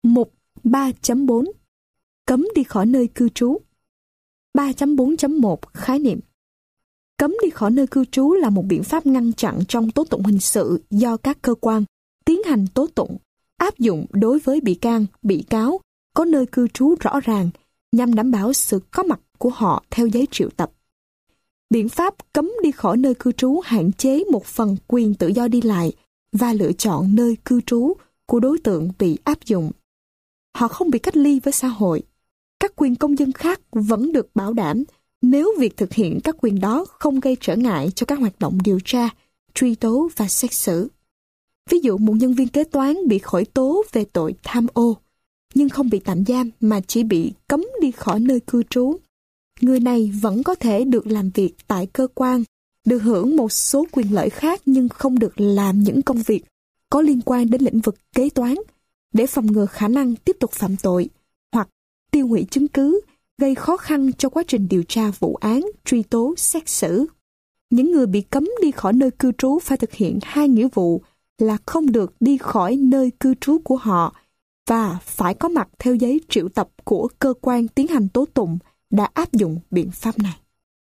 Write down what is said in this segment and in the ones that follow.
Mục 3.4 Cấm đi khỏi nơi cư trú. 3.4.1 Khái niệm. Cấm đi khỏi nơi cư trú là một biện pháp ngăn chặn trong tố tụng hình sự do các cơ quan tiến hành tố tụng áp dụng đối với bị can, bị cáo có nơi cư trú rõ ràng nhằm đảm bảo sự có mặt của họ theo giấy triệu tập. Biện pháp cấm đi khỏi nơi cư trú hạn chế một phần quyền tự do đi lại và lựa chọn nơi cư trú của đối tượng bị áp dụng. Họ không bị cách ly với xã hội. Các quyền công dân khác vẫn được bảo đảm nếu việc thực hiện các quyền đó không gây trở ngại cho các hoạt động điều tra, truy tố và xét xử. Ví dụ một nhân viên kế toán bị khởi tố về tội tham ô, nhưng không bị tạm giam mà chỉ bị cấm đi khỏi nơi cư trú. Người này vẫn có thể được làm việc tại cơ quan, được hưởng một số quyền lợi khác nhưng không được làm những công việc có liên quan đến lĩnh vực kế toán để phòng ngừa khả năng tiếp tục phạm tội hoặc tiêu hủy chứng cứ, gây khó khăn cho quá trình điều tra vụ án, truy tố, xét xử. Những người bị cấm đi khỏi nơi cư trú phải thực hiện hai nghĩa vụ là không được đi khỏi nơi cư trú của họ và phải có mặt theo giấy triệu tập của cơ quan tiến hành tố tụng đã áp dụng biện pháp này.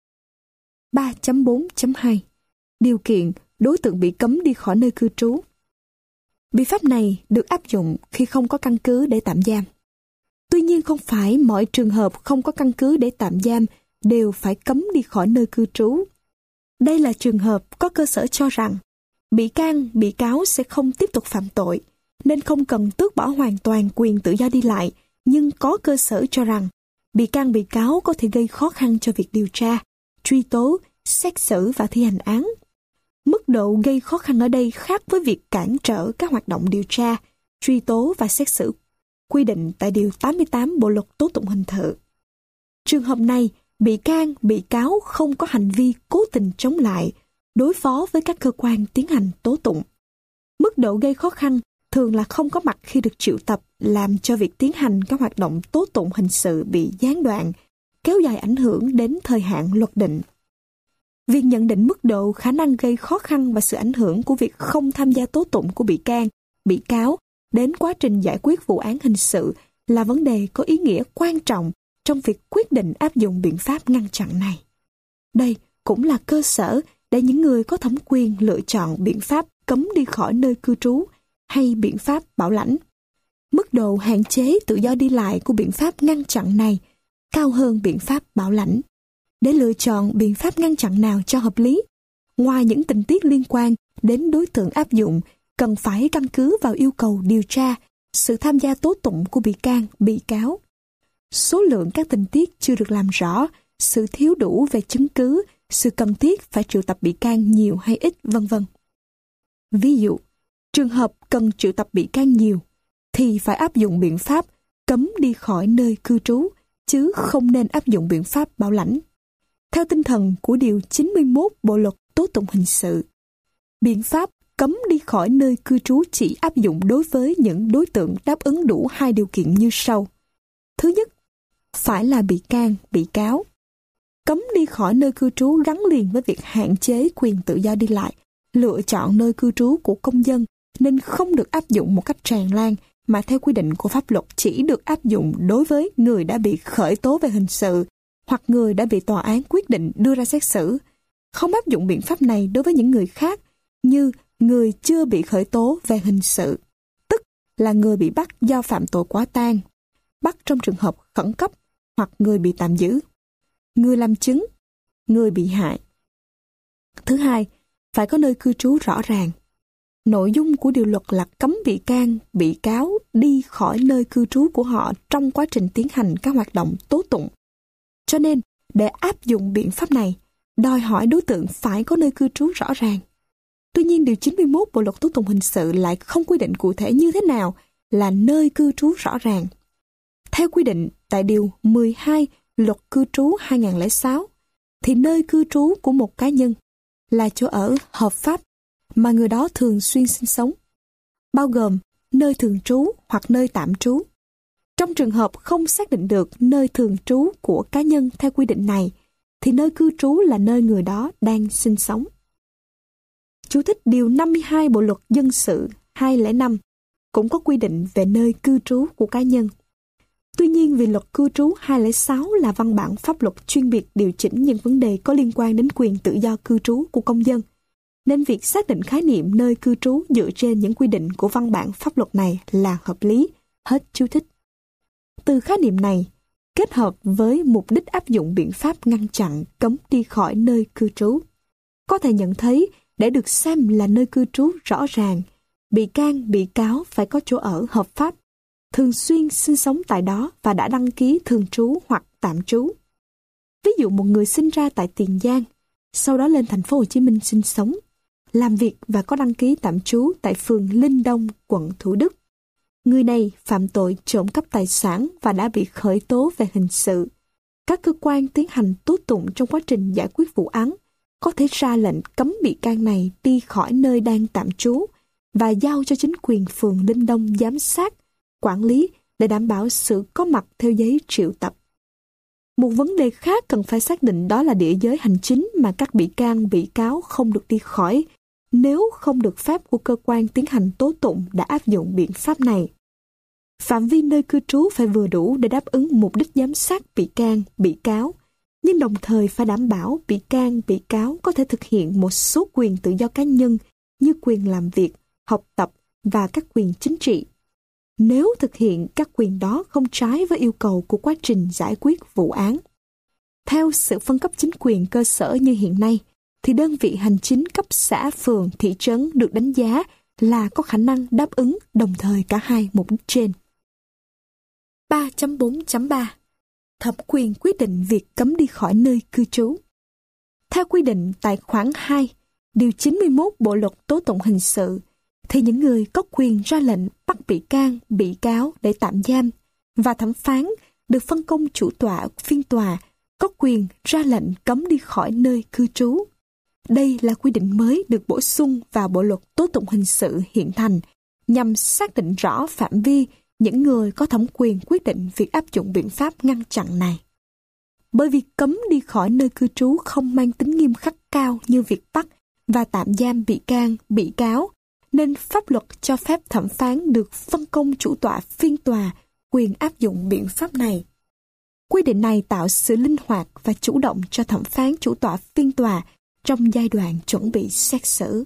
3.4.2 Điều kiện đối tượng bị cấm đi khỏi nơi cư trú. Biện pháp này được áp dụng khi không có căn cứ để tạm giam. Tuy nhiên không phải mọi trường hợp không có căn cứ để tạm giam đều phải cấm đi khỏi nơi cư trú. Đây là trường hợp có cơ sở cho rằng bị can, bị cáo sẽ không tiếp tục phạm tội, nên không cần tước bỏ hoàn toàn quyền tự do đi lại, nhưng có cơ sở cho rằng bị can, bị cáo có thể gây khó khăn cho việc điều tra, truy tố, xét xử và thi hành án. Mức độ gây khó khăn ở đây khác với việc cản trở các hoạt động điều tra, truy tố và xét xử quy định tại Điều 88 Bộ Luật Tố tụng Hình sự. Trường hợp này, bị can, bị cáo không có hành vi cố tình chống lại, đối phó với các cơ quan tiến hành tố tụng. Mức độ gây khó khăn thường là không có mặt khi được triệu tập, làm cho việc tiến hành các hoạt động tố tụng hình sự bị gián đoạn, kéo dài ảnh hưởng đến thời hạn luật định. Việc nhận định mức độ khả năng gây khó khăn và sự ảnh hưởng của việc không tham gia tố tụng của bị can, bị cáo đến quá trình giải quyết vụ án hình sự là vấn đề có ý nghĩa quan trọng trong việc quyết định áp dụng biện pháp ngăn chặn này. Đây cũng là cơ sở để những người có thẩm quyền lựa chọn biện pháp cấm đi khỏi nơi cư trú hay biện pháp bảo lãnh. Mức độ hạn chế tự do đi lại của biện pháp ngăn chặn này cao hơn biện pháp bảo lãnh. Để lựa chọn biện pháp ngăn chặn nào cho hợp lý, ngoài những tình tiết liên quan đến đối tượng áp dụng, cần phải căn cứ vào yêu cầu điều tra, sự tham gia tố tụng của bị can, bị cáo. Số lượng các tình tiết chưa được làm rõ, sự thiếu đủ về chứng cứ, sự cần thiết phải triệu tập bị can nhiều hay ít, vân vân. Ví dụ, trường hợp cần triệu tập bị can nhiều, thì phải áp dụng biện pháp cấm đi khỏi nơi cư trú, chứ không nên áp dụng biện pháp bảo lãnh. Theo tinh thần của Điều 91 Bộ Luật Tố tụng Hình sự, biện pháp cấm đi khỏi nơi cư trú chỉ áp dụng đối với những đối tượng đáp ứng đủ hai điều kiện như sau. Thứ nhất, phải là bị can, bị cáo. Cấm đi khỏi nơi cư trú gắn liền với việc hạn chế quyền tự do đi lại, lựa chọn nơi cư trú của công dân nên không được áp dụng một cách tràn lan, mà theo quy định của pháp luật chỉ được áp dụng đối với người đã bị khởi tố về hình sự hoặc người đã bị tòa án quyết định đưa ra xét xử. Không áp dụng biện pháp này đối với những người khác như người chưa bị khởi tố về hình sự, tức là người bị bắt do phạm tội quả tang, bắt trong trường hợp khẩn cấp hoặc người bị tạm giữ, người làm chứng, người bị hại. Thứ hai, phải có nơi cư trú rõ ràng. Nội dung của điều luật là cấm bị can, bị cáo đi khỏi nơi cư trú của họ trong quá trình tiến hành các hoạt động tố tụng. Cho nên, để áp dụng biện pháp này, đòi hỏi đối tượng phải có nơi cư trú rõ ràng. Tuy nhiên, Điều 91 Bộ Luật Tố tụng Hình sự lại không quy định cụ thể như thế nào là nơi cư trú rõ ràng. Theo quy định tại Điều 12 Luật Cư trú 2006, thì nơi cư trú của một cá nhân là chỗ ở hợp pháp mà người đó thường xuyên sinh sống, bao gồm nơi thường trú hoặc nơi tạm trú. Trong trường hợp không xác định được nơi thường trú của cá nhân theo quy định này, thì nơi cư trú là nơi người đó đang sinh sống. Chú thích Điều 52 Bộ Luật Dân sự 205 cũng có quy định về nơi cư trú của cá nhân. Tuy nhiên, vì luật cư trú 206 là văn bản pháp luật chuyên biệt điều chỉnh những vấn đề có liên quan đến quyền tự do cư trú của công dân, nên việc xác định khái niệm nơi cư trú dựa trên những quy định của văn bản pháp luật này là hợp lý, hết chú thích. Từ khái niệm này, kết hợp với mục đích áp dụng biện pháp ngăn chặn cấm đi khỏi nơi cư trú, có thể nhận thấy để được xem là nơi cư trú rõ ràng, bị can, bị cáo phải có chỗ ở hợp pháp, thường xuyên sinh sống tại đó và đã đăng ký thường trú hoặc tạm trú. Ví dụ một người sinh ra tại Tiền Giang, sau đó lên thành phố Hồ Chí Minh sinh sống, làm việc và có đăng ký tạm trú tại phường Linh Đông, quận Thủ Đức. Người này phạm tội trộm cắp tài sản và đã bị khởi tố về hình sự. Các cơ quan tiến hành tố tụng trong quá trình giải quyết vụ án có thể ra lệnh cấm bị can này đi khỏi nơi đang tạm trú và giao cho chính quyền phường Linh Đông giám sát, quản lý để đảm bảo sự có mặt theo giấy triệu tập. Một vấn đề khác cần phải xác định đó là địa giới hành chính mà các bị can, bị cáo không được đi khỏi nếu không được phép của cơ quan tiến hành tố tụng đã áp dụng biện pháp này. Phạm vi nơi cư trú phải vừa đủ để đáp ứng mục đích giám sát bị can, bị cáo, nhưng đồng thời phải đảm bảo bị can, bị cáo có thể thực hiện một số quyền tự do cá nhân như quyền làm việc, học tập và các quyền chính trị. Nếu thực hiện các quyền đó không trái với yêu cầu của quá trình giải quyết vụ án. Theo sự phân cấp chính quyền cơ sở như hiện nay, thì đơn vị hành chính cấp xã, phường, thị trấn được đánh giá là có khả năng đáp ứng đồng thời cả hai mục đích trên. 3.4.3 Thẩm quyền quyết định việc cấm đi khỏi nơi cư trú. Theo quy định tại khoản 2, điều 91 Bộ luật tố tụng hình sự, thì những người có quyền ra lệnh bắt bị can, bị cáo để tạm giam và thẩm phán được phân công chủ tọa phiên tòa có quyền ra lệnh cấm đi khỏi nơi cư trú. Đây là quy định mới được bổ sung vào Bộ luật tố tụng hình sự hiện hành nhằm xác định rõ phạm vi những người có thẩm quyền quyết định việc áp dụng biện pháp ngăn chặn này. Bởi vì cấm đi khỏi nơi cư trú không mang tính nghiêm khắc cao như việc bắt và tạm giam bị can, bị cáo, nên pháp luật cho phép thẩm phán được phân công chủ tọa phiên tòa quyền áp dụng biện pháp này. Quy định này tạo sự linh hoạt và chủ động cho thẩm phán chủ tọa phiên tòa trong giai đoạn chuẩn bị xét xử.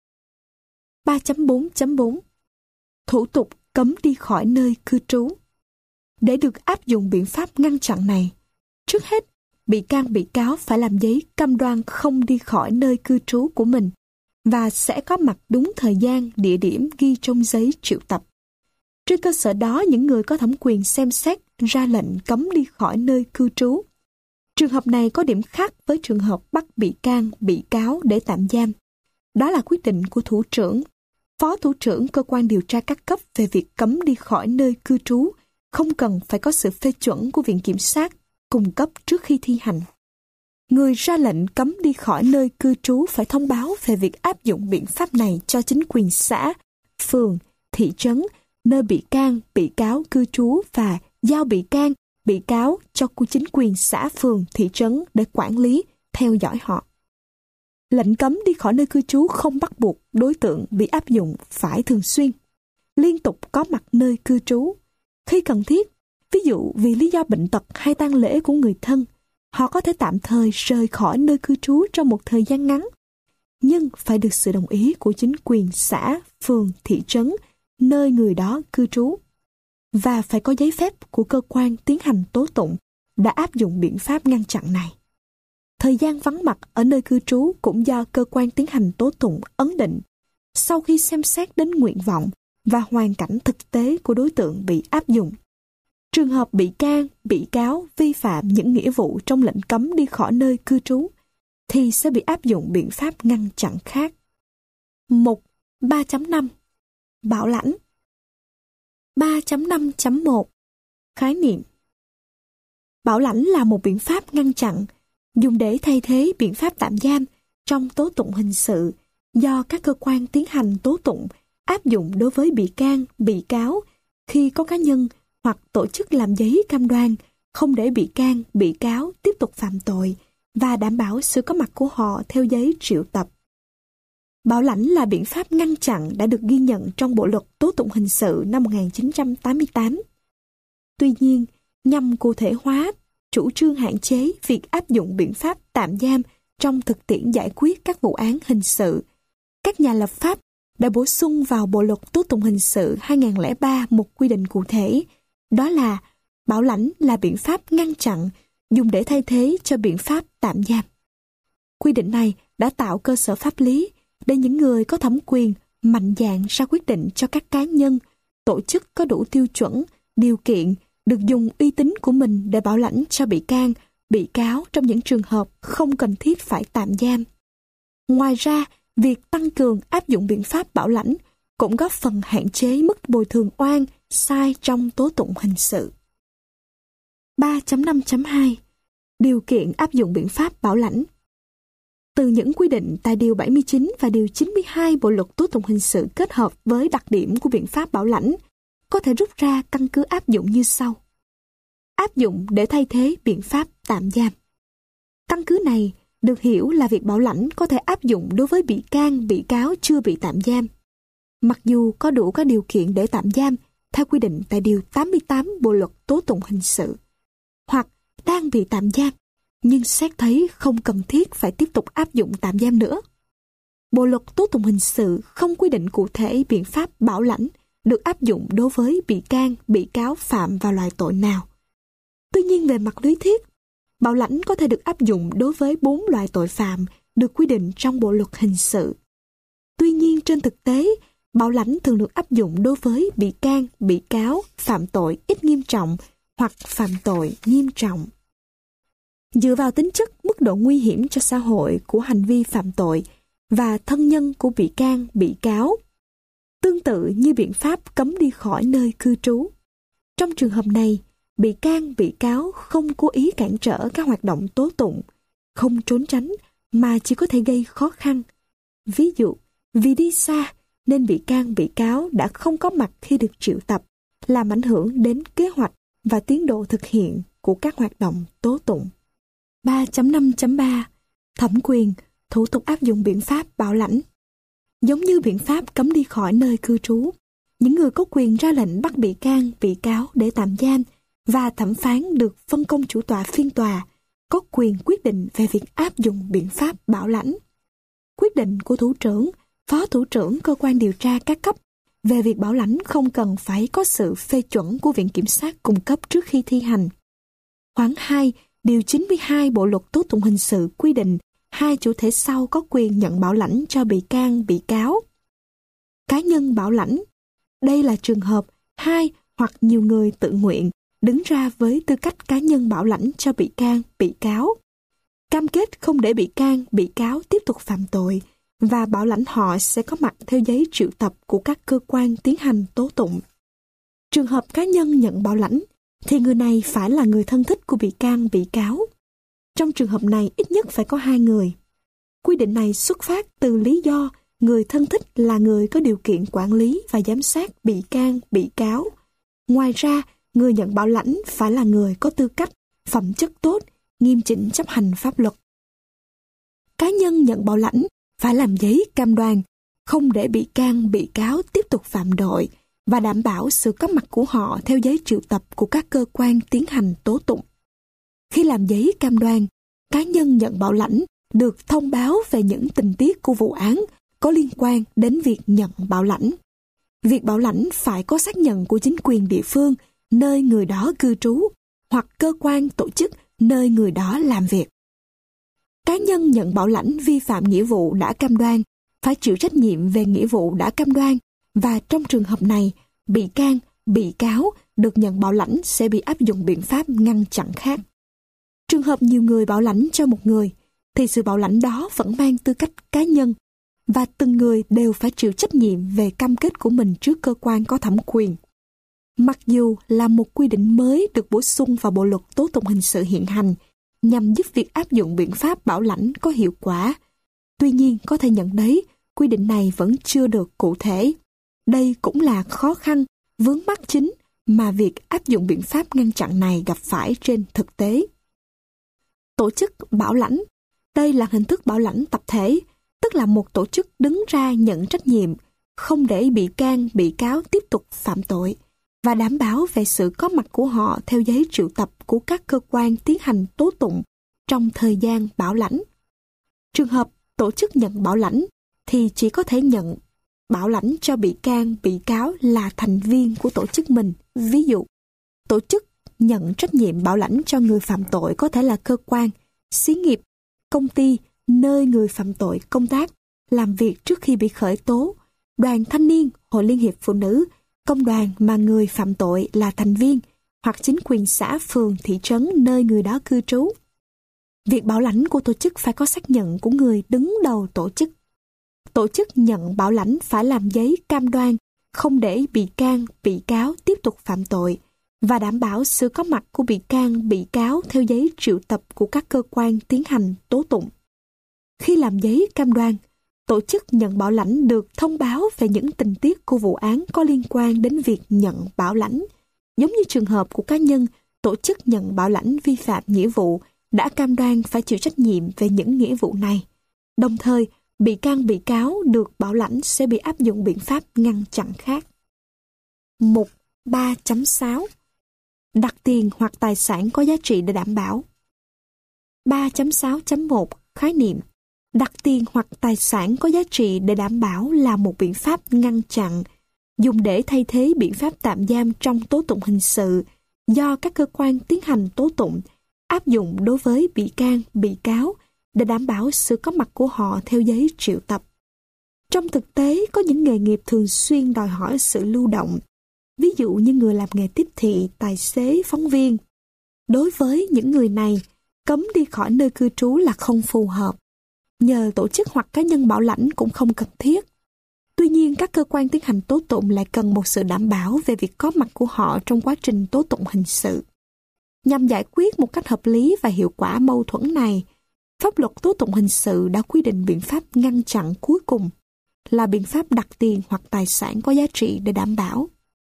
3.4.4 Thủ tục cấm đi khỏi nơi cư trú. Để được áp dụng biện pháp ngăn chặn này, trước hết, bị can bị cáo phải làm giấy cam đoan không đi khỏi nơi cư trú của mình và sẽ có mặt đúng thời gian, địa điểm ghi trong giấy triệu tập. Trên cơ sở đó, những người có thẩm quyền xem xét ra lệnh cấm đi khỏi nơi cư trú. Trường hợp này có điểm khác với trường hợp bắt bị can, bị cáo để tạm giam. Đó là quyết định của thủ trưởng, phó thủ trưởng cơ quan điều tra các cấp về việc cấm đi khỏi nơi cư trú, không cần phải có sự phê chuẩn của Viện Kiểm sát cung cấp trước khi thi hành. Người ra lệnh cấm đi khỏi nơi cư trú phải thông báo về việc áp dụng biện pháp này cho chính quyền xã, phường, thị trấn, nơi bị can, bị cáo cư trú và giao bị can, bị cáo cho chính quyền xã, phường, thị trấn để quản lý, theo dõi họ. Lệnh cấm đi khỏi nơi cư trú không bắt buộc đối tượng bị áp dụng phải thường xuyên, liên tục có mặt nơi cư trú. Khi cần thiết, ví dụ vì lý do bệnh tật hay tang lễ của người thân, họ có thể tạm thời rời khỏi nơi cư trú trong một thời gian ngắn, nhưng phải được sự đồng ý của chính quyền xã, phường, thị trấn, nơi người đó cư trú, và phải có giấy phép của cơ quan tiến hành tố tụng đã áp dụng biện pháp ngăn chặn này. Thời gian vắng mặt ở nơi cư trú cũng do cơ quan tiến hành tố tụng ấn định, sau khi xem xét đến nguyện vọng và hoàn cảnh thực tế của đối tượng bị áp dụng. Trường hợp bị can, bị cáo vi phạm những nghĩa vụ trong lệnh cấm đi khỏi nơi cư trú, thì sẽ bị áp dụng biện pháp ngăn chặn khác. Mục 3.5 Bảo lãnh. 3.5.1 Khái niệm. Bảo lãnh là một biện pháp ngăn chặn dùng để thay thế biện pháp tạm giam trong tố tụng hình sự do các cơ quan tiến hành tố tụng áp dụng đối với bị can, bị cáo khi có cá nhân hoặc tổ chức làm giấy cam đoan không để bị can, bị cáo tiếp tục phạm tội và đảm bảo sự có mặt của họ theo giấy triệu tập. Bảo lãnh là biện pháp ngăn chặn đã được ghi nhận trong Bộ luật Tố tụng hình sự năm 1988. Tuy nhiên, nhằm cụ thể hóa chủ trương hạn chế việc áp dụng biện pháp tạm giam trong thực tiễn giải quyết các vụ án hình sự, các nhà lập pháp đã bổ sung vào Bộ luật Tố tụng hình sự 2003 một quy định cụ thể, đó là bảo lãnh là biện pháp ngăn chặn dùng để thay thế cho biện pháp tạm giam. Quy định này đã tạo cơ sở pháp lý để những người có thẩm quyền mạnh dạn ra quyết định cho các cá nhân, tổ chức có đủ tiêu chuẩn, điều kiện được dùng uy tín của mình để bảo lãnh cho bị can, bị cáo trong những trường hợp không cần thiết phải tạm giam. Ngoài ra, việc tăng cường áp dụng biện pháp bảo lãnh cũng góp phần hạn chế mức bồi thường oan sai trong tố tụng hình sự. 3.5.2 Điều kiện áp dụng biện pháp bảo lãnh. Từ những quy định tại Điều 79 và Điều 92 Bộ luật Tố tụng hình sự kết hợp với đặc điểm của biện pháp bảo lãnh, có thể rút ra căn cứ áp dụng như sau. Áp dụng để thay thế biện pháp tạm giam. Căn cứ này được hiểu là việc bảo lãnh có thể áp dụng đối với bị can, bị cáo chưa bị tạm giam, mặc dù có đủ các điều kiện để tạm giam theo quy định tại Điều 88 Bộ luật Tố tụng hình sự, hoặc đang bị tạm giam nhưng xét thấy không cần thiết phải tiếp tục áp dụng tạm giam nữa. Bộ luật Tố tụng hình sự không quy định cụ thể biện pháp bảo lãnh được áp dụng đối với bị can, bị cáo phạm vào loại tội nào. Tuy nhiên về mặt lý thuyết, bảo lãnh có thể được áp dụng đối với 4 loại tội phạm được quy định trong Bộ luật hình sự. Tuy nhiên trên thực tế, bảo lãnh thường được áp dụng đối với bị can, bị cáo phạm tội ít nghiêm trọng hoặc phạm tội nghiêm trọng. Dựa vào tính chất, mức độ nguy hiểm cho xã hội của hành vi phạm tội và thân nhân của bị can, bị cáo, tương tự như biện pháp cấm đi khỏi nơi cư trú. Trong trường hợp này, bị can, bị cáo không cố ý cản trở các hoạt động tố tụng, không trốn tránh mà chỉ có thể gây khó khăn. Ví dụ, vì đi xa nên bị can, bị cáo đã không có mặt khi được triệu tập, làm ảnh hưởng đến kế hoạch và tiến độ thực hiện của các hoạt động tố tụng. 3.5.3 Thẩm quyền, thủ tục áp dụng biện pháp bảo lãnh. Giống như biện pháp cấm đi khỏi nơi cư trú, những người có quyền ra lệnh bắt bị can, bị cáo để tạm giam và thẩm phán được phân công chủ tọa phiên tòa có quyền quyết định về việc áp dụng biện pháp bảo lãnh. Quyết định của thủ trưởng, phó thủ trưởng cơ quan điều tra các cấp về việc bảo lãnh không cần phải có sự phê chuẩn của Viện Kiểm sát cung cấp trước khi thi hành. Khoản 2, Điều 92 Bộ luật Tố tụng hình sự quy định hai chủ thể sau có quyền nhận bảo lãnh cho bị can, bị cáo. Cá nhân bảo lãnh. Đây là trường hợp hai hoặc nhiều người tự nguyện đứng ra với tư cách cá nhân bảo lãnh cho bị can, bị cáo. Cam kết không để bị can, bị cáo tiếp tục phạm tội và bảo lãnh họ sẽ có mặt theo giấy triệu tập của các cơ quan tiến hành tố tụng. Trường hợp cá nhân nhận bảo lãnh thì người này phải là người thân thích của bị can, bị cáo. Trong trường hợp này ít nhất phải có 2 người. Quy định này xuất phát từ lý do người thân thích là người có điều kiện quản lý và giám sát bị can, bị cáo. Ngoài ra, người nhận bảo lãnh phải là người có tư cách, phẩm chất tốt, nghiêm chỉnh chấp hành pháp luật. Cá nhân nhận bảo lãnh phải làm giấy cam đoan, không để bị can, bị cáo tiếp tục phạm tội và đảm bảo sự có mặt của họ theo giấy triệu tập của các cơ quan tiến hành tố tụng. Khi làm giấy cam đoan, cá nhân nhận bảo lãnh được thông báo về những tình tiết của vụ án có liên quan đến việc nhận bảo lãnh. Việc bảo lãnh phải có xác nhận của chính quyền địa phương nơi người đó cư trú hoặc cơ quan tổ chức nơi người đó làm việc. Cá nhân nhận bảo lãnh vi phạm nghĩa vụ đã cam đoan phải chịu trách nhiệm về nghĩa vụ đã cam đoan và trong trường hợp này, bị can, bị cáo được nhận bảo lãnh sẽ bị áp dụng biện pháp ngăn chặn khác. Trường hợp nhiều người bảo lãnh cho một người thì sự bảo lãnh đó vẫn mang tư cách cá nhân và từng người đều phải chịu trách nhiệm về cam kết của mình trước cơ quan có thẩm quyền. Mặc dù là một quy định mới được bổ sung vào Bộ luật Tố tụng hình sự hiện hành nhằm giúp việc áp dụng biện pháp bảo lãnh có hiệu quả, tuy nhiên có thể nhận thấy quy định này vẫn chưa được cụ thể. Đây cũng là khó khăn, vướng mắc chính mà việc áp dụng biện pháp ngăn chặn này gặp phải trên thực tế. Tổ chức bảo lãnh. Đây là hình thức bảo lãnh tập thể, tức là một tổ chức đứng ra nhận trách nhiệm, không để bị can, bị cáo tiếp tục phạm tội, và đảm bảo về sự có mặt của họ theo giấy triệu tập của các cơ quan tiến hành tố tụng trong thời gian bảo lãnh. Trường hợp tổ chức nhận bảo lãnh thì chỉ có thể nhận bảo lãnh cho bị can, bị cáo là thành viên của tổ chức mình. Ví dụ, tổ chức nhận trách nhiệm bảo lãnh cho người phạm tội có thể là cơ quan, xí nghiệp, công ty, nơi người phạm tội công tác, làm việc trước khi bị khởi tố, đoàn thanh niên, hội liên hiệp phụ nữ, công đoàn mà người phạm tội là thành viên, hoặc chính quyền xã, phường, thị trấn nơi người đó cư trú. Việc bảo lãnh của tổ chức phải có xác nhận của người đứng đầu tổ chức. Tổ chức nhận bảo lãnh phải làm giấy cam đoan không để bị can, bị cáo tiếp tục phạm tội và đảm bảo sự có mặt của bị can, bị cáo theo giấy triệu tập của các cơ quan tiến hành tố tụng. Khi làm giấy cam đoan, tổ chức nhận bảo lãnh được thông báo về những tình tiết của vụ án có liên quan đến việc nhận bảo lãnh, giống như trường hợp của cá nhân tổ chức nhận bảo lãnh vi phạm nghĩa vụ đã cam đoan phải chịu trách nhiệm về những nghĩa vụ này. Đồng thời, bị can, bị cáo được bảo lãnh sẽ bị áp dụng biện pháp ngăn chặn khác. Mục 3.6 Đặt tiền hoặc tài sản có giá trị để đảm bảo. 3.6.1 Khái niệm: đặt tiền hoặc tài sản có giá trị để đảm bảo là một biện pháp ngăn chặn, dùng để thay thế biện pháp tạm giam trong tố tụng hình sự do các cơ quan tiến hành tố tụng áp dụng đối với bị can, bị cáo để đảm bảo sự có mặt của họ theo giấy triệu tập. Trong thực tế, có những nghề nghiệp thường xuyên đòi hỏi sự lưu động, ví dụ như người làm nghề tiếp thị, tài xế, phóng viên. Đối với những người này, cấm đi khỏi nơi cư trú là không phù hợp. Nhờ tổ chức hoặc cá nhân bảo lãnh cũng không cần thiết. Tuy nhiên, các cơ quan tiến hành tố tụng lại cần một sự đảm bảo về việc có mặt của họ trong quá trình tố tụng hình sự. Nhằm giải quyết một cách hợp lý và hiệu quả mâu thuẫn này, pháp luật tố tụng hình sự đã quy định biện pháp ngăn chặn cuối cùng là biện pháp đặt tiền hoặc tài sản có giá trị để đảm bảo.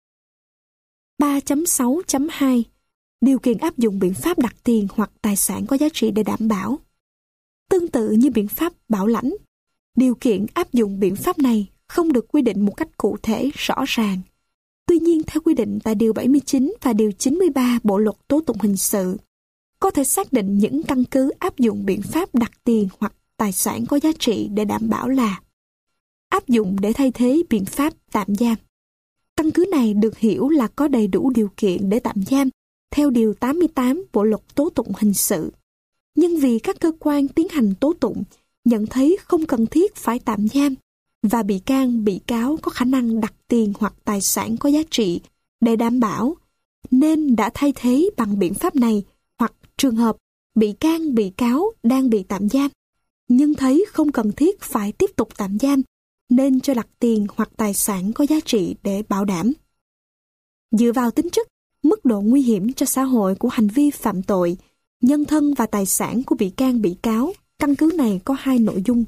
3.6.2 Điều kiện áp dụng biện pháp đặt tiền hoặc tài sản có giá trị để đảm bảo. Tương tự như biện pháp bảo lãnh, điều kiện áp dụng biện pháp này không được quy định một cách cụ thể, rõ ràng. Tuy nhiên, theo quy định tại Điều 79 và Điều 93 Bộ Luật Tố tụng Hình sự, có thể xác định những căn cứ áp dụng biện pháp đặt tiền hoặc tài sản có giá trị để đảm bảo là áp dụng để thay thế biện pháp tạm giam. Căn cứ này được hiểu là có đầy đủ điều kiện để tạm giam theo Điều 88 Bộ Luật Tố tụng Hình sự. Nhưng vì các cơ quan tiến hành tố tụng nhận thấy không cần thiết phải tạm giam và bị can, bị cáo có khả năng đặt tiền hoặc tài sản có giá trị để đảm bảo, nên đã thay thế bằng biện pháp này, hoặc trường hợp bị can, bị cáo đang bị tạm giam, nhưng thấy không cần thiết phải tiếp tục tạm giam, nên cho đặt tiền hoặc tài sản có giá trị để bảo đảm. Dựa vào tính chất, mức độ nguy hiểm cho xã hội của hành vi phạm tội, nhân thân và tài sản của bị can, bị cáo, căn cứ này có hai nội dung.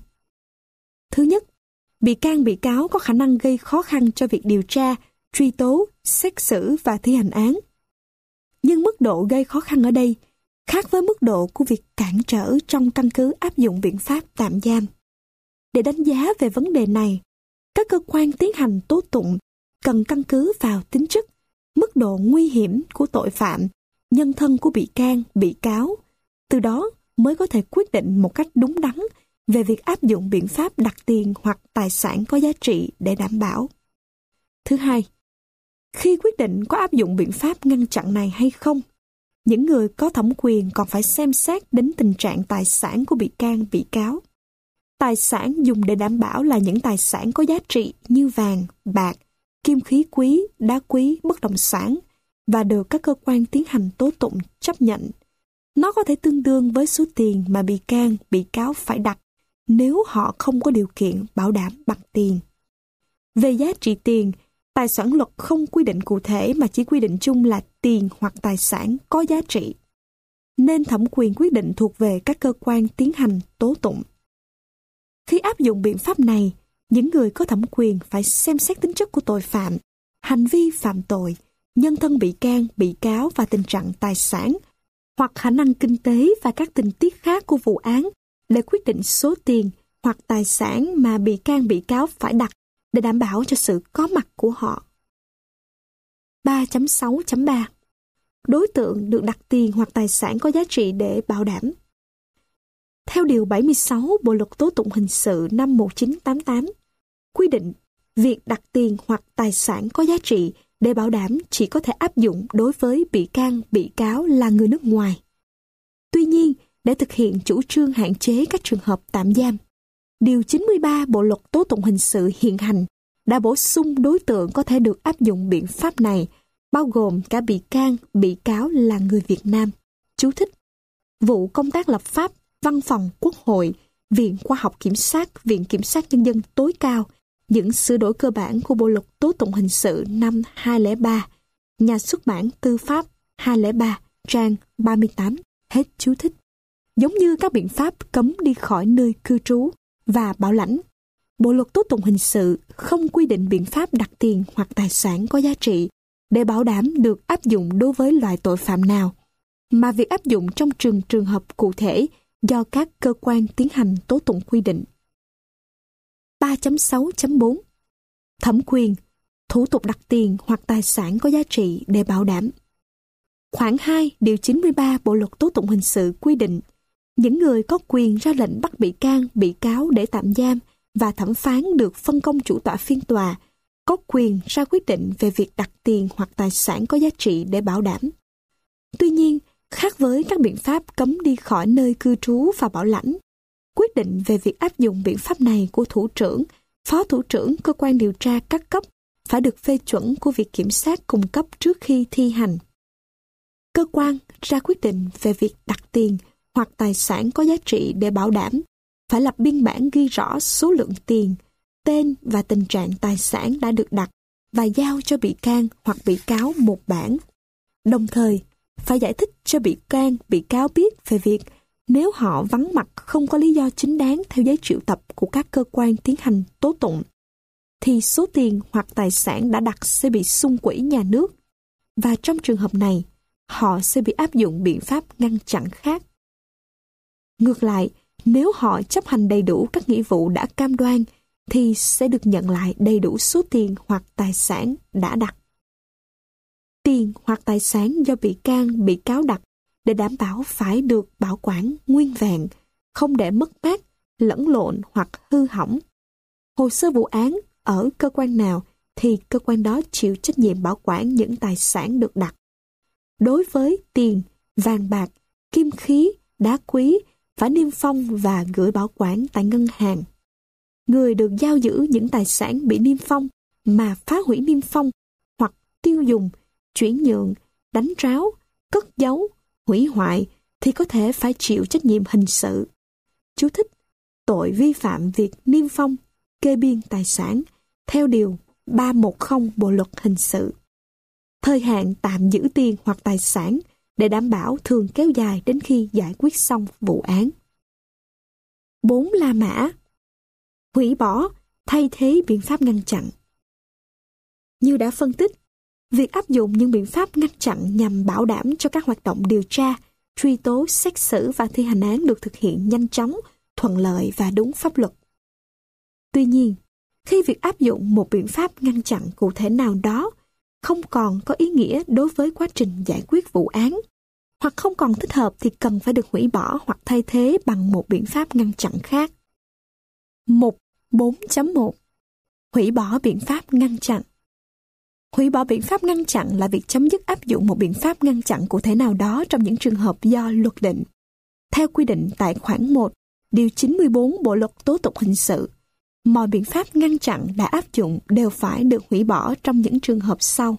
Thứ nhất, bị can, bị cáo có khả năng gây khó khăn cho việc điều tra, truy tố, xét xử và thi hành án. Nhưng mức độ gây khó khăn ở đây khác với mức độ của việc cản trở trong căn cứ áp dụng biện pháp tạm giam. Để đánh giá về vấn đề này, các cơ quan tiến hành tố tụng cần căn cứ vào tính chất, mức độ nguy hiểm của tội phạm, nhân thân của bị can, bị cáo. Từ đó mới có thể quyết định một cách đúng đắn về việc áp dụng biện pháp đặt tiền hoặc tài sản có giá trị để đảm bảo. Thứ hai, khi quyết định có áp dụng biện pháp ngăn chặn này hay không, những người có thẩm quyền còn phải xem xét đến tình trạng tài sản của bị can, bị cáo. Tài sản dùng để đảm bảo là những tài sản có giá trị như vàng, bạc, kim khí quý, đá quý, bất động sản và được các cơ quan tiến hành tố tụng chấp nhận. Nó có thể tương đương với số tiền mà bị can, bị cáo phải đặt nếu họ không có điều kiện bảo đảm bằng tiền. Về giá trị tiền, tài sản luật không quy định cụ thể mà chỉ quy định chung là tiền hoặc tài sản có giá trị, nên thẩm quyền quyết định thuộc về các cơ quan tiến hành tố tụng. Khi áp dụng biện pháp này, những người có thẩm quyền phải xem xét tính chất của tội phạm, hành vi phạm tội, nhân thân bị can, bị cáo và tình trạng tài sản, hoặc khả năng kinh tế và các tình tiết khác của vụ án để quyết định số tiền hoặc tài sản mà bị can bị cáo phải đặt để đảm bảo cho sự có mặt của họ. 3.6.3 Đối tượng được đặt tiền hoặc tài sản có giá trị để bảo đảm. Theo Điều 76 Bộ Luật Tố tụng Hình sự năm 1988, quy định việc đặt tiền hoặc tài sản có giá trị để bảo đảm chỉ có thể áp dụng đối với bị can, bị cáo là người nước ngoài. Tuy nhiên, để thực hiện chủ trương hạn chế các trường hợp tạm giam, Điều 93 Bộ Luật Tố tụng Hình sự hiện hành đã bổ sung đối tượng có thể được áp dụng biện pháp này, bao gồm cả bị can, bị cáo là người Việt Nam. Chú thích: Vụ Công tác Lập pháp, Văn phòng Quốc hội, Viện Khoa học Kiểm sát, Viện Kiểm sát Nhân dân tối cao, những sửa đổi cơ bản của Bộ Luật Tố tụng Hình sự năm 2003, Nhà xuất bản Tư pháp 203, trang 38, hết chú thích. Giống như các biện pháp cấm đi khỏi nơi cư trú và bảo lãnh, Bộ Luật Tố tụng Hình sự không quy định biện pháp đặt tiền hoặc tài sản có giá trị để bảo đảm được áp dụng đối với loại tội phạm nào, mà việc áp dụng trong trường hợp cụ thể do các cơ quan tiến hành tố tụng quy định. 3.6.4 Thẩm quyền, thủ tục đặt tiền hoặc tài sản có giá trị để bảo đảm. Khoản 2 Điều 93 Bộ Luật Tố tụng Hình sự quy định những người có quyền ra lệnh bắt bị can, bị cáo để tạm giam và thẩm phán được phân công chủ tọa phiên tòa có quyền ra quyết định về việc đặt tiền hoặc tài sản có giá trị để bảo đảm. Tuy nhiên, khác với các biện pháp cấm đi khỏi nơi cư trú và bảo lãnh, quyết định về việc áp dụng biện pháp này của thủ trưởng, phó thủ trưởng cơ quan điều tra các cấp phải được phê chuẩn của Viện Kiểm sát cung cấp trước khi thi hành. Cơ quan ra quyết định về việc đặt tiền hoặc tài sản có giá trị để bảo đảm phải lập biên bản ghi rõ số lượng tiền, tên và tình trạng tài sản đã được đặt và giao cho bị can hoặc bị cáo một bản. Đồng thời, phải giải thích cho bị can, bị cáo biết về việc nếu họ vắng mặt không có lý do chính đáng theo giấy triệu tập của các cơ quan tiến hành tố tụng, thì số tiền hoặc tài sản đã đặt sẽ bị sung quỹ nhà nước, và trong trường hợp này, họ sẽ bị áp dụng biện pháp ngăn chặn khác. Ngược lại, nếu họ chấp hành đầy đủ các nghĩa vụ đã cam đoan, thì sẽ được nhận lại đầy đủ số tiền hoặc tài sản đã đặt. Tiền hoặc tài sản do bị can, bị cáo đặt để đảm bảo phải được bảo quản nguyên vẹn, không để mất mát, lẫn lộn hoặc hư hỏng. Hồ sơ vụ án ở cơ quan nào thì cơ quan đó chịu trách nhiệm bảo quản những tài sản được đặt. Đối với tiền, vàng bạc, kim khí, đá quý phải niêm phong và gửi bảo quản tại ngân hàng. Người được giao giữ những tài sản bị niêm phong mà phá hủy niêm phong hoặc tiêu dùng, chuyển nhượng, đánh tráo, cất giấu, hủy hoại thì có thể phải chịu trách nhiệm hình sự. Chú thích: tội vi phạm việc niêm phong, kê biên tài sản theo Điều 310 Bộ Luật Hình sự. Thời hạn tạm giữ tiền hoặc tài sản để đảm bảo thường kéo dài đến khi giải quyết xong vụ án. 4 La Mã. Hủy bỏ, thay thế biện pháp ngăn chặn. Như đã phân tích, việc áp dụng những biện pháp ngăn chặn nhằm bảo đảm cho các hoạt động điều tra, truy tố, xét xử và thi hành án được thực hiện nhanh chóng, thuận lợi và đúng pháp luật. Tuy nhiên, khi việc áp dụng một biện pháp ngăn chặn cụ thể nào đó không còn có ý nghĩa đối với quá trình giải quyết vụ án, hoặc không còn thích hợp thì cần phải được hủy bỏ hoặc thay thế bằng một biện pháp ngăn chặn khác. 1.4.1 Hủy bỏ biện pháp ngăn chặn. Hủy bỏ biện pháp ngăn chặn là việc chấm dứt áp dụng một biện pháp ngăn chặn cụ thể nào đó trong những trường hợp do luật định. Theo quy định tại khoản 1, Điều 94 Bộ Luật Tố tụng Hình sự, mọi biện pháp ngăn chặn đã áp dụng đều phải được hủy bỏ trong những trường hợp sau.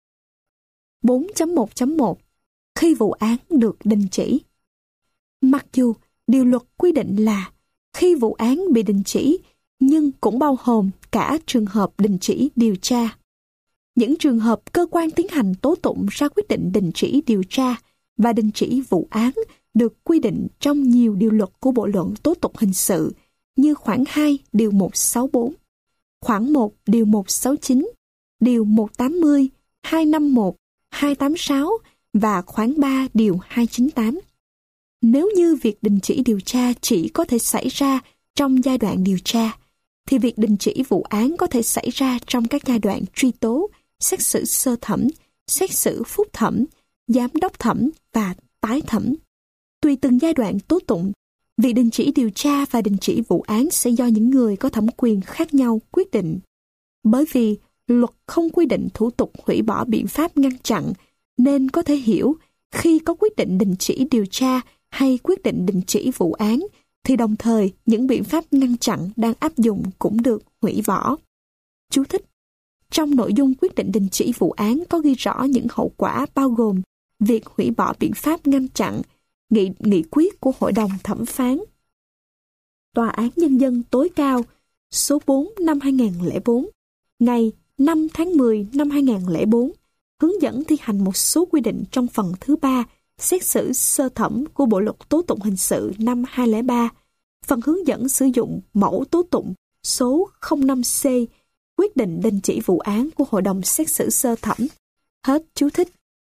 4.1.1 Khi vụ án được đình chỉ. Mặc dù điều luật quy định là khi vụ án bị đình chỉ, nhưng cũng bao gồm cả trường hợp đình chỉ điều tra. Những trường hợp cơ quan tiến hành tố tụng ra quyết định đình chỉ điều tra và đình chỉ vụ án được quy định trong nhiều điều luật của Bộ Luật Tố tụng Hình sự như khoản 2 Điều 164, khoản 1 Điều 169, Điều 180, 251, 286 và khoản 3 Điều 298. Nếu như việc đình chỉ điều tra chỉ có thể xảy ra trong giai đoạn điều tra, thì việc đình chỉ vụ án có thể xảy ra trong các giai đoạn truy tố, xét xử sơ thẩm, xét xử phúc thẩm, giám đốc thẩm và tái thẩm. Tùy từng giai đoạn tố tụng, việc đình chỉ điều tra và đình chỉ vụ án sẽ do những người có thẩm quyền khác nhau quyết định. Bởi vì luật không quy định thủ tục hủy bỏ biện pháp ngăn chặn, nên có thể hiểu khi có quyết định đình chỉ điều tra hay quyết định đình chỉ vụ án, thì đồng thời những biện pháp ngăn chặn đang áp dụng cũng được hủy bỏ. Chú thích: trong nội dung quyết định đình chỉ vụ án có ghi rõ những hậu quả bao gồm việc hủy bỏ biện pháp ngăn chặn, nghị quyết của Hội đồng thẩm phán. Tòa án Nhân dân tối cao số 4 năm 2004, ngày 5 tháng 10 năm 2004, hướng dẫn thi hành một số quy định trong phần thứ 3 xét xử sơ thẩm của Bộ luật tố tụng hình sự năm 2003, phần hướng dẫn sử dụng mẫu tố tụng số 05C, quyết định đình chỉ vụ án của Hội đồng xét xử sơ thẩm. Hết chú thích.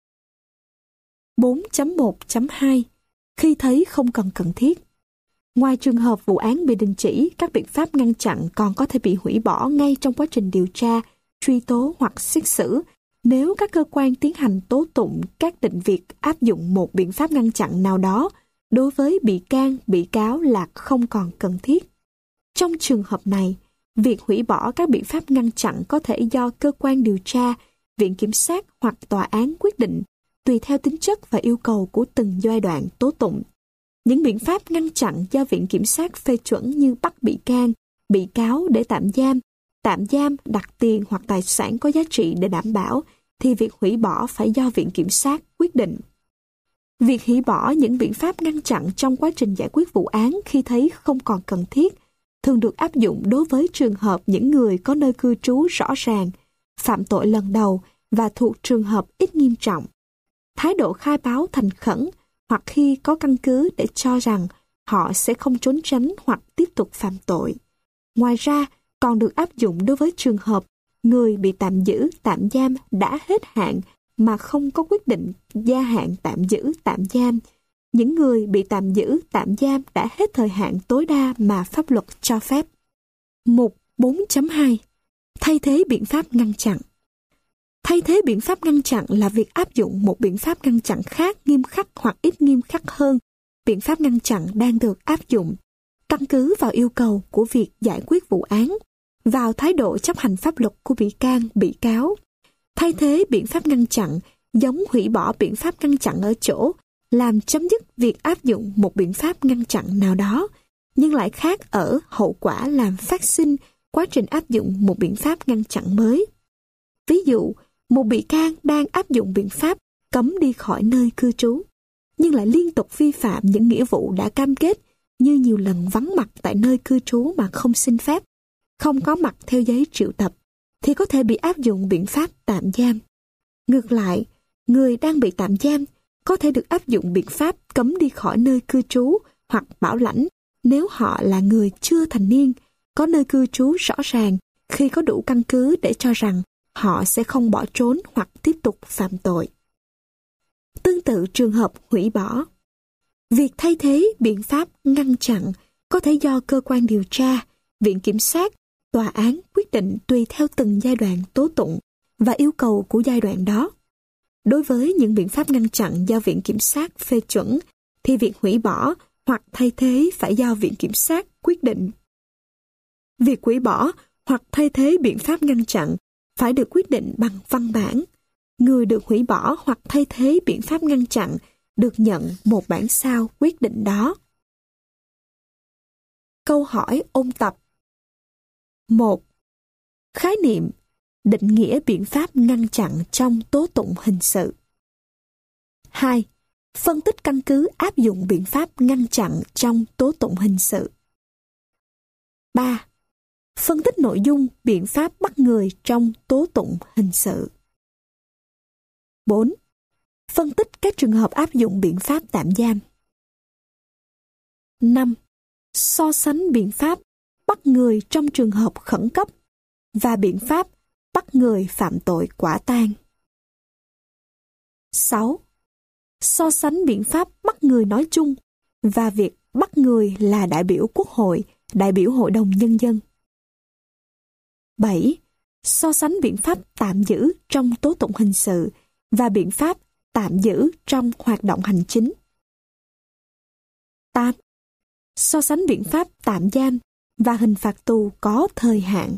4.1.2 Khi thấy không còn cần thiết. Ngoài trường hợp vụ án bị đình chỉ, các biện pháp ngăn chặn còn có thể bị hủy bỏ ngay trong quá trình điều tra, truy tố hoặc xét xử, nếu các cơ quan tiến hành tố tụng xác định việc áp dụng một biện pháp ngăn chặn nào đó đối với bị can, bị cáo là không còn cần thiết. Trong trường hợp này, việc hủy bỏ các biện pháp ngăn chặn có thể do cơ quan điều tra, viện kiểm sát hoặc tòa án quyết định, tùy theo tính chất và yêu cầu của từng giai đoạn tố tụng. Những biện pháp ngăn chặn do viện kiểm sát phê chuẩn như bắt bị can, bị cáo để tạm giam, đặt tiền hoặc tài sản có giá trị để đảm bảo, thì việc hủy bỏ phải do viện kiểm sát quyết định. Việc hủy bỏ những biện pháp ngăn chặn trong quá trình giải quyết vụ án khi thấy không còn cần thiết thường được áp dụng đối với trường hợp những người có nơi cư trú rõ ràng, phạm tội lần đầu và thuộc trường hợp ít nghiêm trọng, thái độ khai báo thành khẩn, hoặc khi có căn cứ để cho rằng họ sẽ không trốn tránh hoặc tiếp tục phạm tội. Ngoài ra, còn được áp dụng đối với trường hợp người bị tạm giữ, tạm giam đã hết hạn mà không có quyết định gia hạn tạm giữ, tạm giam. Những người bị tạm giữ, tạm giam đã hết thời hạn tối đa mà pháp luật cho phép. Mục 4.2 Thay thế biện pháp ngăn chặn. Thay thế biện pháp ngăn chặn là việc áp dụng một biện pháp ngăn chặn khác nghiêm khắc hoặc ít nghiêm khắc hơn biện pháp ngăn chặn đang được áp dụng, căn cứ vào yêu cầu của việc giải quyết vụ án, vào thái độ chấp hành pháp luật của bị can, bị cáo. Thay thế biện pháp ngăn chặn giống hủy bỏ biện pháp ngăn chặn ở chỗ làm chấm dứt việc áp dụng một biện pháp ngăn chặn nào đó, nhưng lại khác ở hậu quả làm phát sinh quá trình áp dụng một biện pháp ngăn chặn mới. Ví dụ, một bị can đang áp dụng biện pháp cấm đi khỏi nơi cư trú, nhưng lại liên tục vi phạm những nghĩa vụ đã cam kết như nhiều lần vắng mặt tại nơi cư trú mà không xin phép, không có mặt theo giấy triệu tập, thì có thể bị áp dụng biện pháp tạm giam. Ngược lại, người đang bị tạm giam có thể được áp dụng biện pháp cấm đi khỏi nơi cư trú hoặc bảo lãnh nếu họ là người chưa thành niên, có nơi cư trú rõ ràng khi có đủ căn cứ để cho rằng họ sẽ không bỏ trốn hoặc tiếp tục phạm tội. Tương tự trường hợp hủy bỏ. Việc thay thế biện pháp ngăn chặn có thể do cơ quan điều tra, viện kiểm sát, tòa án quyết định tùy theo từng giai đoạn tố tụng và yêu cầu của giai đoạn đó. Đối với những biện pháp ngăn chặn do viện kiểm sát phê chuẩn, thì việc hủy bỏ hoặc thay thế phải do viện kiểm sát quyết định. Việc hủy bỏ hoặc thay thế biện pháp ngăn chặn phải được quyết định bằng văn bản. Người được hủy bỏ hoặc thay thế biện pháp ngăn chặn được nhận một bản sao quyết định đó. Câu hỏi ôn tập. 1. Khái niệm, định nghĩa biện pháp ngăn chặn trong tố tụng hình sự. 2. Phân tích căn cứ áp dụng biện pháp ngăn chặn trong tố tụng hình sự. 3. Phân tích nội dung biện pháp bắt người trong tố tụng hình sự. 4. Phân tích các trường hợp áp dụng biện pháp tạm giam. 5. So sánh biện pháp bắt người trong trường hợp khẩn cấp và biện pháp bắt người phạm tội quả tang. 6. So sánh biện pháp bắt người nói chung và việc bắt người là đại biểu Quốc hội đại biểu Hội đồng Nhân dân. 7. So sánh biện pháp tạm giữ trong tố tụng hình sự và biện pháp tạm giữ trong hoạt động hành chính. 8. So sánh biện pháp tạm giam và hình phạt tù có thời hạn.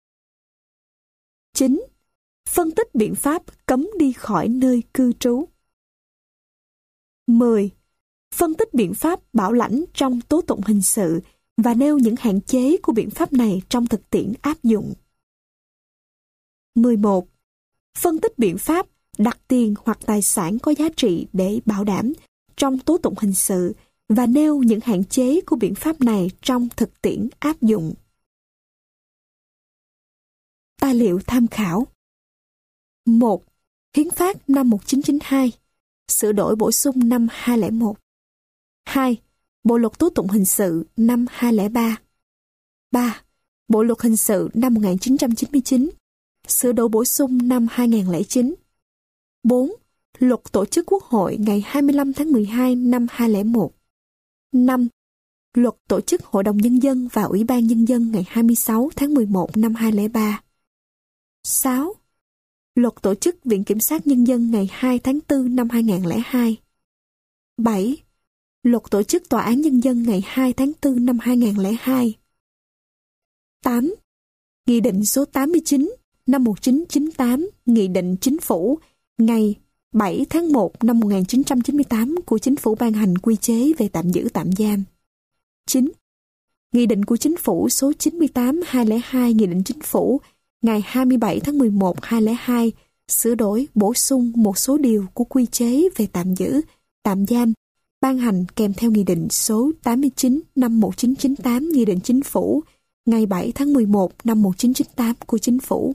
9. Phân tích biện pháp cấm đi khỏi nơi cư trú. 10. Phân tích biện pháp bảo lãnh trong tố tụng hình sự và nêu những hạn chế của biện pháp này trong thực tiễn áp dụng. 11. Phân tích biện pháp đặt tiền hoặc tài sản có giá trị để bảo đảm trong tố tụng hình sự và nêu những hạn chế của biện pháp này trong thực tiễn áp dụng. Tài liệu tham khảo. 1. Hiến pháp năm 1992, sửa đổi bổ sung năm 2001. 2. Bộ luật tố tụng hình sự năm 2003. 3. Bộ luật hình sự năm 1999, sửa đổi bổ sung năm 2009. 4. Luật tổ chức Quốc hội ngày 25 tháng 12 năm 2001. 5. Luật tổ chức Hội đồng Nhân dân và Ủy ban Nhân dân ngày 26 tháng 11 năm 2003. 6. Luật tổ chức Viện Kiểm sát Nhân dân ngày 2 tháng 4 năm 2002. 7. Luật tổ chức Tòa án Nhân dân ngày 2 tháng 4 năm 2002. 8. Nghị định số 89 năm 1998, Nghị định Chính phủ ngày 7 tháng 1 năm 1998 của Chính phủ ban hành quy chế về tạm giữ tạm giam. 9. Nghị định của Chính phủ số 98/2002, Nghị định Chính phủ ngày 27 tháng 11 2002 sửa đổi bổ sung một số điều của quy chế về tạm giữ tạm giam ban hành kèm theo Nghị định số 89 năm 1998, Nghị định Chính phủ ngày 7 tháng 11 năm 1998 của Chính phủ.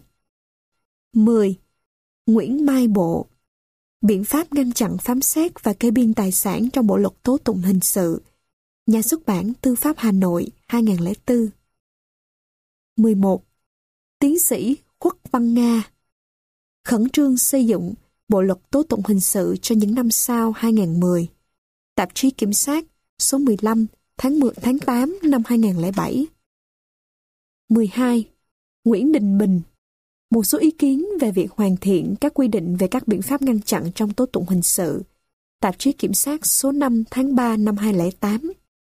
10. Nguyễn Mai Bộ. Biện pháp ngăn chặn phán xét và kê biên tài sản trong Bộ luật tố tụng hình sự. Nhà xuất bản Tư pháp Hà Nội 2004. 11. Tiến sĩ Khuất Văn Nga. Khẩn trương xây dựng Bộ luật tố tụng hình sự cho những năm sau 2010. Tạp chí Kiểm sát số 15 tháng 8 năm 2007. 12. Nguyễn Đình Bình. Một số ý kiến về việc hoàn thiện các quy định về các biện pháp ngăn chặn trong tố tụng hình sự. Tạp chí Kiểm sát số 5 tháng 3 năm 2008.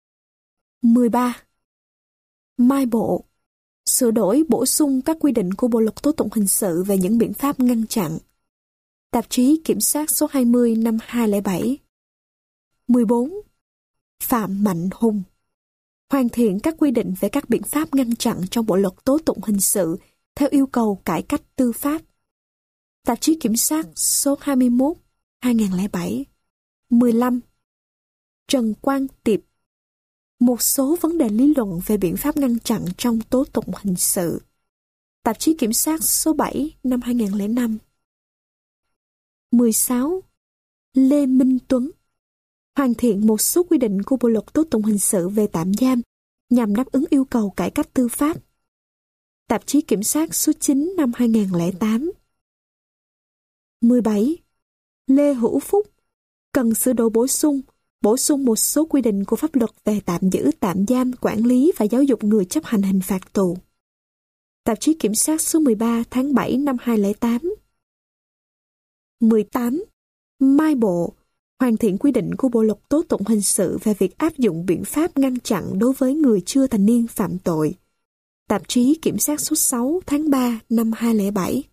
13. Mai Bộ. Sửa đổi bổ sung các quy định của Bộ luật tố tụng hình sự về những biện pháp ngăn chặn. Tạp chí Kiểm sát số 20 năm 2007. 14. Phạm Mạnh Hùng. Hoàn thiện các quy định về các biện pháp ngăn chặn trong Bộ luật tố tụng hình sự theo yêu cầu cải cách tư pháp. Tạp chí Kiểm sát số 21 2007. 15. Trần Quang Tiệp. Một số vấn đề lý luận về biện pháp ngăn chặn trong tố tụng hình sự. Tạp chí Kiểm sát số 7 năm 2005. 16. Lê Minh Tuấn. Hoàn thiện một số quy định của Bộ luật tố tụng hình sự về tạm giam nhằm đáp ứng yêu cầu cải cách tư pháp. Tạp chí Kiểm sát số 9 năm 2008. 17. Lê Hữu Phúc. Cần sửa đổi bổ sung một số quy định của pháp luật về tạm giữ, tạm giam, quản lý và giáo dục người chấp hành hình phạt tù. Tạp chí Kiểm sát số 13 tháng 7 năm 2008. 18. Mai Bộ. Hoàn thiện quy định của Bộ luật tố tụng hình sự về việc áp dụng biện pháp ngăn chặn đối với người chưa thành niên phạm tội. Tạp chí Kiểm sát số 6 tháng 3 năm 2007.